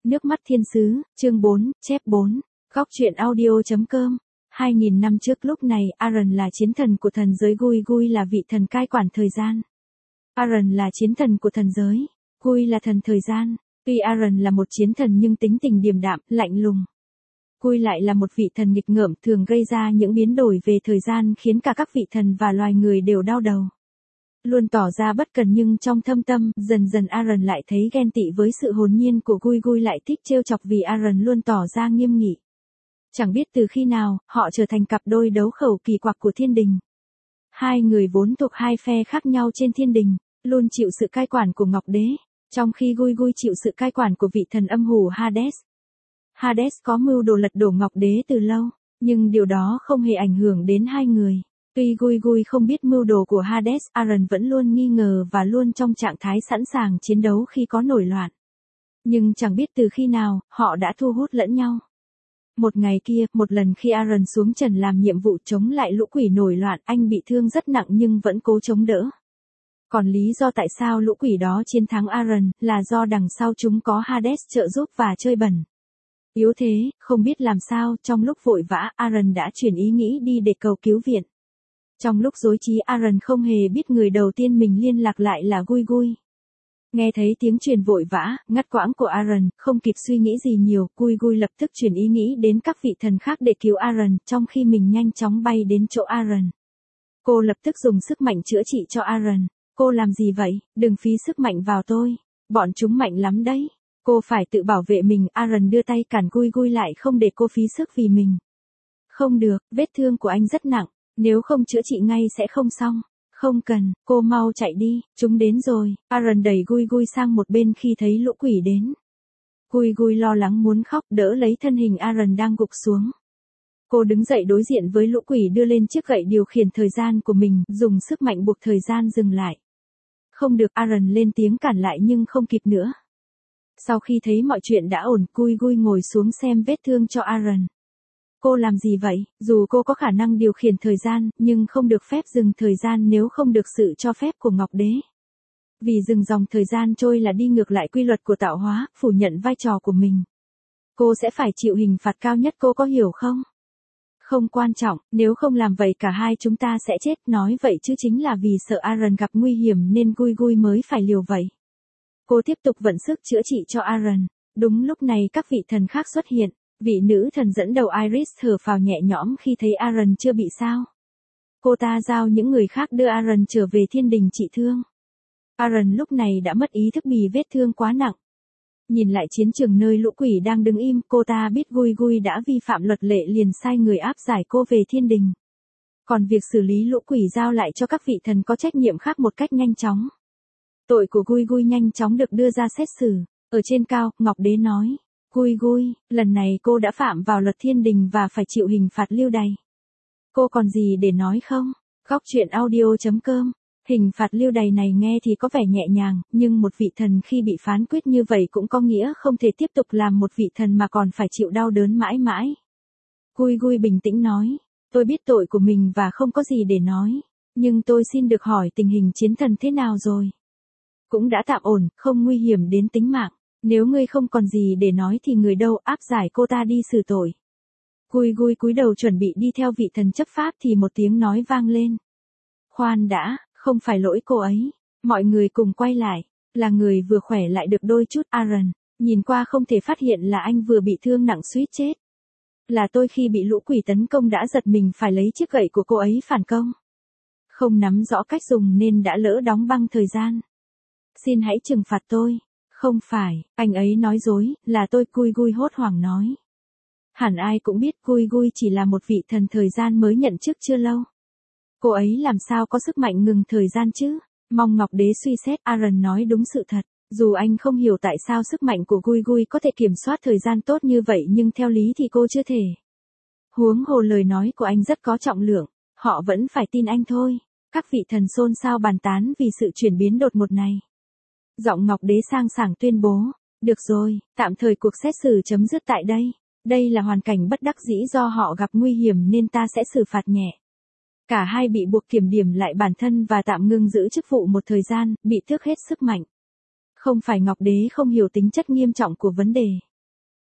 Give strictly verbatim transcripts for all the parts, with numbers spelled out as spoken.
Nước mắt thiên sứ, chương bốn, chép bốn, góc truyện audio.com. Hai nghìn năm trước lúc này, Aaron là chiến thần của thần giới, Gui Gui là vị thần cai quản thời gian. Aaron là chiến thần của thần giới, Gui là thần thời gian. Tuy Aaron là một chiến thần nhưng tính tình điềm đạm, lạnh lùng. Gui lại là một vị thần nghịch ngợm, thường gây ra những biến đổi về thời gian khiến cả các vị thần và loài người đều đau đầu. Luôn tỏ ra bất cần nhưng trong thâm tâm, dần dần Aaron lại thấy ghen tị với sự hồn nhiên của Gui. Gui lại thích trêu chọc vì Aaron luôn tỏ ra nghiêm nghị. Chẳng biết từ khi nào, họ trở thành cặp đôi đấu khẩu kỳ quặc của thiên đình. Hai người vốn thuộc hai phe khác nhau trên thiên đình, luôn chịu sự cai quản của Ngọc Đế, trong khi Gui Gui chịu sự cai quản của vị thần âm hù Hades. Hades có mưu đồ lật đổ Ngọc Đế từ lâu, nhưng điều đó không hề ảnh hưởng đến hai người. Tuy Gui Gui không biết mưu đồ của Hades, Aaron vẫn luôn nghi ngờ và luôn trong trạng thái sẵn sàng chiến đấu khi có nổi loạn. Nhưng chẳng biết từ khi nào, họ đã thu hút lẫn nhau. Một ngày kia, một lần khi Aaron xuống trần làm nhiệm vụ chống lại lũ quỷ nổi loạn, anh bị thương rất nặng nhưng vẫn cố chống đỡ. Còn lý do tại sao lũ quỷ đó chiến thắng Aaron, là do đằng sau chúng có Hades trợ giúp và chơi bẩn. Yếu thế, không biết làm sao, trong lúc vội vã, Aaron đã chuyển ý nghĩ đi để cầu cứu viện. Trong lúc rối trí, Aaron không hề biết người đầu tiên mình liên lạc lại là Gui Gui. Nghe thấy tiếng truyền vội vã, ngắt quãng của Aaron, không kịp suy nghĩ gì nhiều, Gui Gui lập tức chuyển ý nghĩ đến các vị thần khác để cứu Aaron, trong khi mình nhanh chóng bay đến chỗ Aaron. Cô lập tức dùng sức mạnh chữa trị cho Aaron. Cô làm gì vậy? Đừng phí sức mạnh vào tôi. Bọn chúng mạnh lắm đấy. Cô phải tự bảo vệ mình. Aaron đưa tay cản Gui Gui lại, không để cô phí sức vì mình. Không được, vết thương của anh rất nặng. Nếu không chữa trị ngay sẽ không xong. Không cần, cô mau chạy đi, chúng đến rồi. Aaron đẩy Gui Gui sang một bên khi thấy lũ quỷ đến. Gui Gui lo lắng muốn khóc, đỡ lấy thân hình Aaron đang gục xuống. Cô đứng dậy đối diện với lũ quỷ, đưa lên chiếc gậy điều khiển thời gian của mình, dùng sức mạnh buộc thời gian dừng lại. Không được, Aaron lên tiếng cản lại nhưng không kịp nữa. Sau khi thấy mọi chuyện đã ổn, Gui Gui ngồi xuống xem vết thương cho Aaron. Cô làm gì vậy? Dù cô có khả năng điều khiển thời gian, nhưng không được phép dừng thời gian nếu không được sự cho phép của Ngọc Đế. Vì dừng dòng thời gian trôi là đi ngược lại quy luật của tạo hóa, phủ nhận vai trò của mình. Cô sẽ phải chịu hình phạt cao nhất, cô có hiểu không? Không quan trọng, nếu không làm vậy cả hai chúng ta sẽ chết, nói vậy chứ chính là vì sợ Aaron gặp nguy hiểm nên Gui Gui mới phải liều vậy. Cô tiếp tục vận sức chữa trị cho Aaron. Đúng lúc này các vị thần khác xuất hiện. Vị nữ thần dẫn đầu Iris thở phào nhẹ nhõm khi thấy Aaron chưa bị sao. Cô ta giao những người khác đưa Aaron trở về thiên đình trị thương. Aaron lúc này đã mất ý thức vì vết thương quá nặng. Nhìn lại chiến trường nơi lũ quỷ đang đứng im, cô ta biết Gui Gui đã vi phạm luật lệ liền sai người áp giải cô về thiên đình. Còn việc xử lý lũ quỷ giao lại cho các vị thần có trách nhiệm khác một cách nhanh chóng. Tội của Gui Gui nhanh chóng được đưa ra xét xử. Ở trên cao, Ngọc Đế nói. Gui Gui, lần này cô đã phạm vào luật thiên đình và phải chịu hình phạt lưu đày. Cô còn gì để nói không? Góc truyện audio.com. Hình phạt lưu đày này nghe thì có vẻ nhẹ nhàng, nhưng một vị thần khi bị phán quyết như vậy cũng có nghĩa không thể tiếp tục làm một vị thần mà còn phải chịu đau đớn mãi mãi. Gui Gui bình tĩnh nói, tôi biết tội của mình và không có gì để nói, nhưng tôi xin được hỏi tình hình chiến thần thế nào rồi? Cũng đã tạm ổn, không nguy hiểm đến tính mạng. Nếu ngươi không còn gì để nói thì người đâu, áp giải cô ta đi xử tội. Gui Gui cúi đầu chuẩn bị đi theo vị thần chấp pháp thì một tiếng nói vang lên. Khoan đã, không phải lỗi cô ấy. Mọi người cùng quay lại. Là người vừa khỏe lại được đôi chút. Aaron, nhìn qua không thể phát hiện là anh vừa bị thương nặng suýt chết. Là tôi khi bị lũ quỷ tấn công đã giật mình phải lấy chiếc gậy của cô ấy phản công. Không nắm rõ cách dùng nên đã lỡ đóng băng thời gian. Xin hãy trừng phạt tôi. Không phải, anh ấy nói dối, là tôi. Gui Gui hốt hoảng nói. Hẳn ai cũng biết Gui Gui chỉ là một vị thần thời gian mới nhận chức chưa lâu. Cô ấy làm sao có sức mạnh ngừng thời gian chứ? Mong Ngọc Đế suy xét. Aaron nói đúng sự thật. Dù anh không hiểu tại sao sức mạnh của Gui Gui có thể kiểm soát thời gian tốt như vậy nhưng theo lý thì cô chưa thể. Huống hồ lời nói của anh rất có trọng lượng. Họ vẫn phải tin anh thôi. Các vị thần xôn xao bàn tán vì sự chuyển biến đột ngột này. Giọng Ngọc Đế sang sảng tuyên bố, được rồi, tạm thời cuộc xét xử chấm dứt tại đây. Đây là hoàn cảnh bất đắc dĩ do họ gặp nguy hiểm nên ta sẽ xử phạt nhẹ. Cả hai bị buộc kiểm điểm lại bản thân và tạm ngưng giữ chức vụ một thời gian, bị tước hết sức mạnh. Không phải Ngọc Đế không hiểu tính chất nghiêm trọng của vấn đề.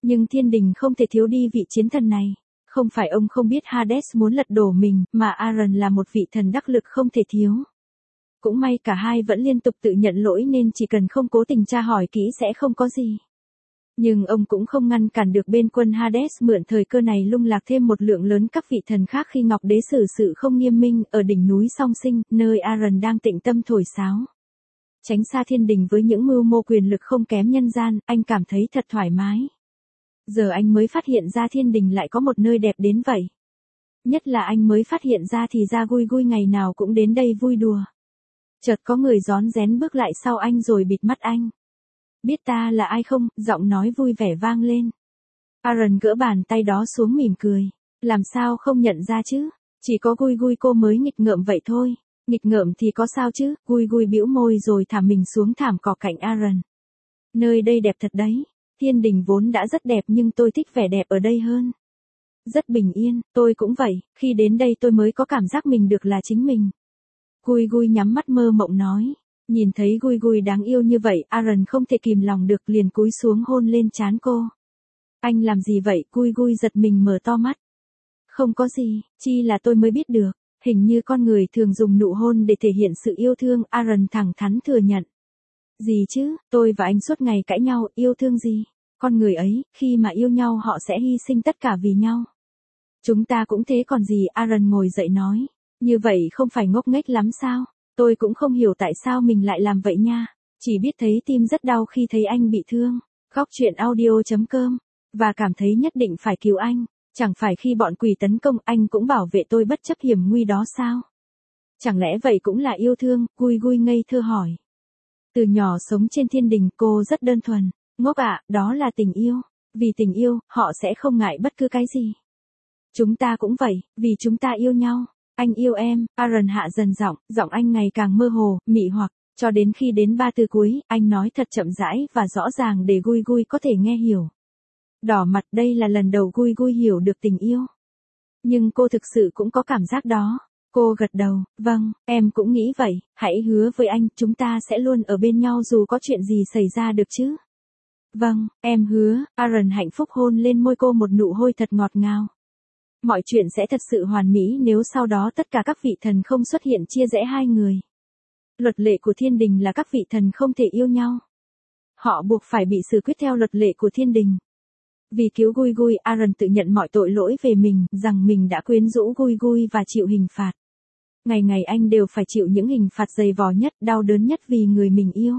Nhưng thiên đình không thể thiếu đi vị chiến thần này. Không phải ông không biết Hades muốn lật đổ mình, mà Aaron là một vị thần đắc lực không thể thiếu. Cũng may cả hai vẫn liên tục tự nhận lỗi nên chỉ cần không cố tình tra hỏi kỹ sẽ không có gì. Nhưng ông cũng không ngăn cản được bên quân Hades mượn thời cơ này lung lạc thêm một lượng lớn các vị thần khác khi Ngọc Đế xử sự không nghiêm minh ở đỉnh núi Song Sinh, nơi Aaron đang tịnh tâm thổi sáo. Tránh xa thiên đình với những mưu mô quyền lực không kém nhân gian, anh cảm thấy thật thoải mái. Giờ anh mới phát hiện ra thiên đình lại có một nơi đẹp đến vậy. Nhất là anh mới phát hiện ra thì ra Gui Gui ngày nào cũng đến đây vui đùa. Chợt có người rón rén bước lại sau anh rồi bịt mắt anh. Biết ta là ai không? Giọng nói vui vẻ vang lên. Aaron gỡ bàn tay đó xuống mỉm cười. Làm sao không nhận ra chứ? Chỉ có Gui Gui cô mới nghịch ngợm vậy thôi. Nghịch ngợm thì có sao chứ? Gui Gui bĩu môi rồi thả mình xuống thảm cỏ cạnh Aaron. Nơi đây đẹp thật đấy. Thiên đình vốn đã rất đẹp nhưng tôi thích vẻ đẹp ở đây hơn. Rất bình yên, tôi cũng vậy, khi đến đây tôi mới có cảm giác mình được là chính mình. Gui Gui nhắm mắt mơ mộng nói. Nhìn thấy Gui Gui đáng yêu như vậy, Aaron không thể kìm lòng được liền cúi xuống hôn lên trán cô. Anh làm gì vậy? Gui Gui giật mình mở to mắt. Không có gì, chi là tôi mới biết được. Hình như con người thường dùng nụ hôn để thể hiện sự yêu thương, Aaron thẳng thắn thừa nhận. Gì chứ, tôi và anh suốt ngày cãi nhau, yêu thương gì? Con người ấy, khi mà yêu nhau họ sẽ hy sinh tất cả vì nhau. Chúng ta cũng thế còn gì, Aaron ngồi dậy nói. Như vậy không phải ngốc nghếch lắm sao? Tôi cũng không hiểu tại sao mình lại làm vậy nha. Chỉ biết thấy tim rất đau khi thấy anh bị thương. Góc truyện audio chấm com. Và cảm thấy nhất định phải cứu anh. Chẳng phải khi bọn quỷ tấn công anh cũng bảo vệ tôi bất chấp hiểm nguy đó sao? Chẳng lẽ vậy cũng là yêu thương? Gui Gui ngây thơ hỏi. Từ nhỏ sống trên thiên đình cô rất đơn thuần. Ngốc ạ, đó là tình yêu. Vì tình yêu, họ sẽ không ngại bất cứ cái gì. Chúng ta cũng vậy, vì chúng ta yêu nhau. Anh yêu em, Aaron hạ dần giọng, giọng anh ngày càng mơ hồ, mị hoặc, cho đến khi đến ba từ cuối, anh nói thật chậm rãi và rõ ràng để Gui Gui có thể nghe hiểu. Đỏ mặt, đây là lần đầu Gui Gui hiểu được tình yêu. Nhưng cô thực sự cũng có cảm giác đó. Cô gật đầu, vâng, em cũng nghĩ vậy, hãy hứa với anh, chúng ta sẽ luôn ở bên nhau dù có chuyện gì xảy ra được chứ. Vâng, em hứa, Aaron hạnh phúc hôn lên môi cô một nụ hôn thật ngọt ngào. Mọi chuyện sẽ thật sự hoàn mỹ nếu sau đó tất cả các vị thần không xuất hiện chia rẽ hai người. Luật lệ của thiên đình là các vị thần không thể yêu nhau. Họ buộc phải bị xử quyết theo luật lệ của thiên đình. Vì cứu Gui Gui, Aaron tự nhận mọi tội lỗi về mình, rằng mình đã quyến rũ Gui Gui và chịu hình phạt. Ngày ngày anh đều phải chịu những hình phạt dày vò nhất, đau đớn nhất vì người mình yêu.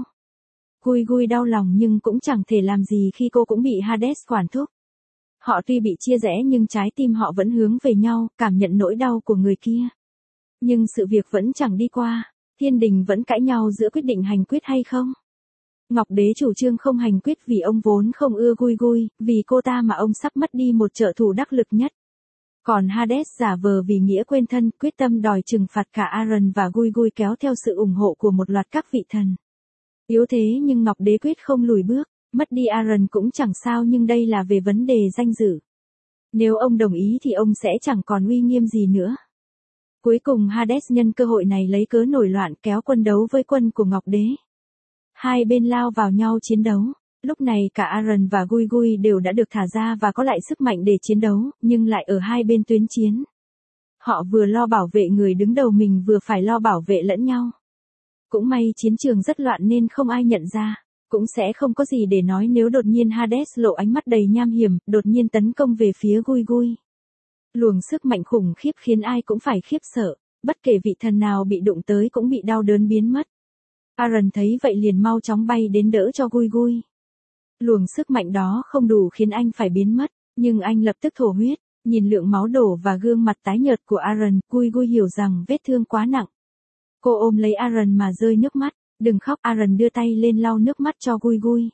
Gui Gui đau lòng nhưng cũng chẳng thể làm gì khi cô cũng bị Hades quản thúc. Họ tuy bị chia rẽ nhưng trái tim họ vẫn hướng về nhau, cảm nhận nỗi đau của người kia. Nhưng sự việc vẫn chẳng đi qua, thiên đình vẫn cãi nhau giữa quyết định hành quyết hay không. Ngọc Đế chủ trương không hành quyết vì ông vốn không ưa Gui Gui, vì cô ta mà ông sắp mất đi một trợ thủ đắc lực nhất. Còn Hades giả vờ vì nghĩa quên thân, quyết tâm đòi trừng phạt cả Aaron và Gui Gui kéo theo sự ủng hộ của một loạt các vị thần. Yếu thế nhưng Ngọc Đế quyết không lùi bước, mất đi Aaron cũng chẳng sao nhưng đây là về vấn đề danh dự. Nếu ông đồng ý thì ông sẽ chẳng còn uy nghiêm gì nữa. Cuối cùng Hades nhân cơ hội này lấy cớ nổi loạn kéo quân đấu với quân của Ngọc Đế. Hai bên lao vào nhau chiến đấu. Lúc này cả Aaron và Gui Gui đều đã được thả ra và có lại sức mạnh để chiến đấu, nhưng lại ở hai bên tuyến chiến. Họ vừa lo bảo vệ người đứng đầu mình vừa phải lo bảo vệ lẫn nhau. Cũng may chiến trường rất loạn nên không ai nhận ra. Cũng sẽ không có gì để nói nếu đột nhiên Hades lộ ánh mắt đầy nham hiểm, đột nhiên tấn công về phía Gui Gui. Luồng sức mạnh khủng khiếp khiến ai cũng phải khiếp sợ, bất kể vị thần nào bị đụng tới cũng bị đau đớn biến mất. Aaron thấy vậy liền mau chóng bay đến đỡ cho Gui Gui. Luồng sức mạnh đó không đủ khiến anh phải biến mất, nhưng anh lập tức thổ huyết, nhìn lượng máu đổ và gương mặt tái nhợt của Aaron, Gui Gui hiểu rằng vết thương quá nặng. Cô ôm lấy Aaron mà rơi nước mắt, đừng khóc, Aaron đưa tay lên lau nước mắt cho Gui Gui.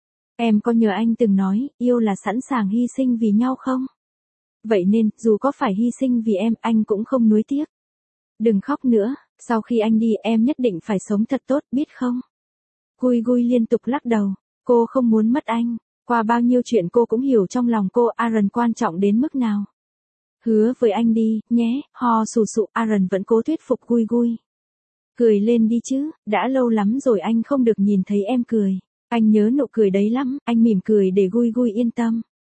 Em có nhớ anh từng nói, yêu là sẵn sàng hy sinh vì nhau không? Vậy nên, dù có phải hy sinh vì em, anh cũng không nuối tiếc. Đừng khóc nữa, sau khi anh đi em nhất định phải sống thật tốt, biết không? Gui Gui liên tục lắc đầu, cô không muốn mất anh. Qua bao nhiêu chuyện cô cũng hiểu trong lòng cô Aaron quan trọng đến mức nào. Hứa với anh đi, nhé, ho sù sụ, Aaron vẫn cố thuyết phục Gui Gui. Cười lên đi chứ, đã lâu lắm rồi anh không được nhìn thấy em cười. Anh nhớ nụ cười đấy lắm, anh mỉm cười để Gui Gui yên tâm.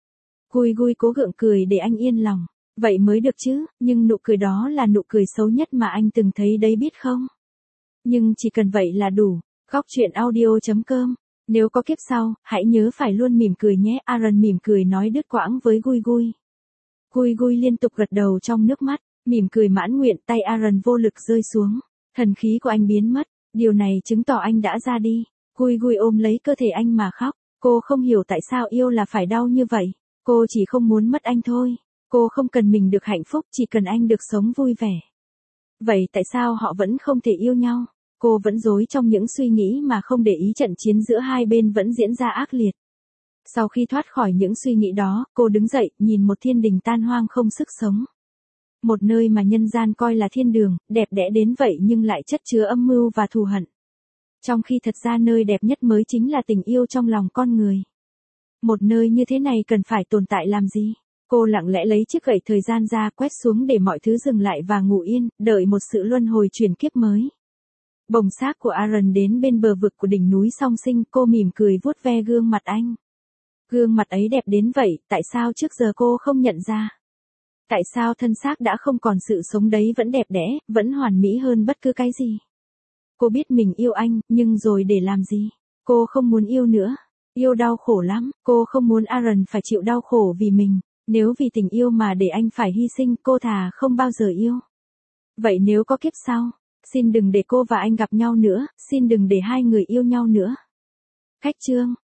Gui Gui cố gượng cười để anh yên lòng. Vậy mới được chứ, nhưng nụ cười đó là nụ cười xấu nhất mà anh từng thấy đấy biết không? Nhưng chỉ cần vậy là đủ. Góc chuyện audio chấm com. Nếu có kiếp sau, hãy nhớ phải luôn mỉm cười nhé. Aaron mỉm cười nói đứt quãng với Gui Gui. Gui Gui liên tục gật đầu trong nước mắt, mỉm cười mãn nguyện. Tay Aaron vô lực rơi xuống. Thần khí của anh biến mất. Điều này chứng tỏ anh đã ra đi. Gui Gui ôm lấy cơ thể anh mà khóc. Cô không hiểu tại sao yêu là phải đau như vậy. Cô chỉ không muốn mất anh thôi. Cô không cần mình được hạnh phúc, chỉ cần anh được sống vui vẻ. Vậy tại sao họ vẫn không thể yêu nhau? Cô vẫn rối trong những suy nghĩ mà không để ý trận chiến giữa hai bên vẫn diễn ra ác liệt. Sau khi thoát khỏi những suy nghĩ đó, cô đứng dậy, nhìn một thiên đình tan hoang không sức sống. Một nơi mà nhân gian coi là thiên đường, đẹp đẽ đến vậy nhưng lại chất chứa âm mưu và thù hận. Trong khi thật ra nơi đẹp nhất mới chính là tình yêu trong lòng con người. Một nơi như thế này cần phải tồn tại làm gì? Cô lặng lẽ lấy chiếc gậy thời gian ra, quét xuống để mọi thứ dừng lại và ngủ yên, đợi một sự luân hồi chuyển kiếp mới. Bồng xác của Aaron đến bên bờ vực của đỉnh núi song sinh, cô mỉm cười vuốt ve gương mặt anh. Gương mặt ấy đẹp đến vậy, tại sao trước giờ cô không nhận ra? Tại sao thân xác đã không còn sự sống đấy vẫn đẹp đẽ, vẫn hoàn mỹ hơn bất cứ cái gì? Cô biết mình yêu anh, nhưng rồi để làm gì? Cô không muốn yêu nữa. Yêu đau khổ lắm, cô không muốn Aaron phải chịu đau khổ vì mình. Nếu vì tình yêu mà để anh phải hy sinh, cô thà không bao giờ yêu. Vậy nếu có kiếp sau, xin đừng để cô và anh gặp nhau nữa, xin đừng để hai người yêu nhau nữa. Khách chương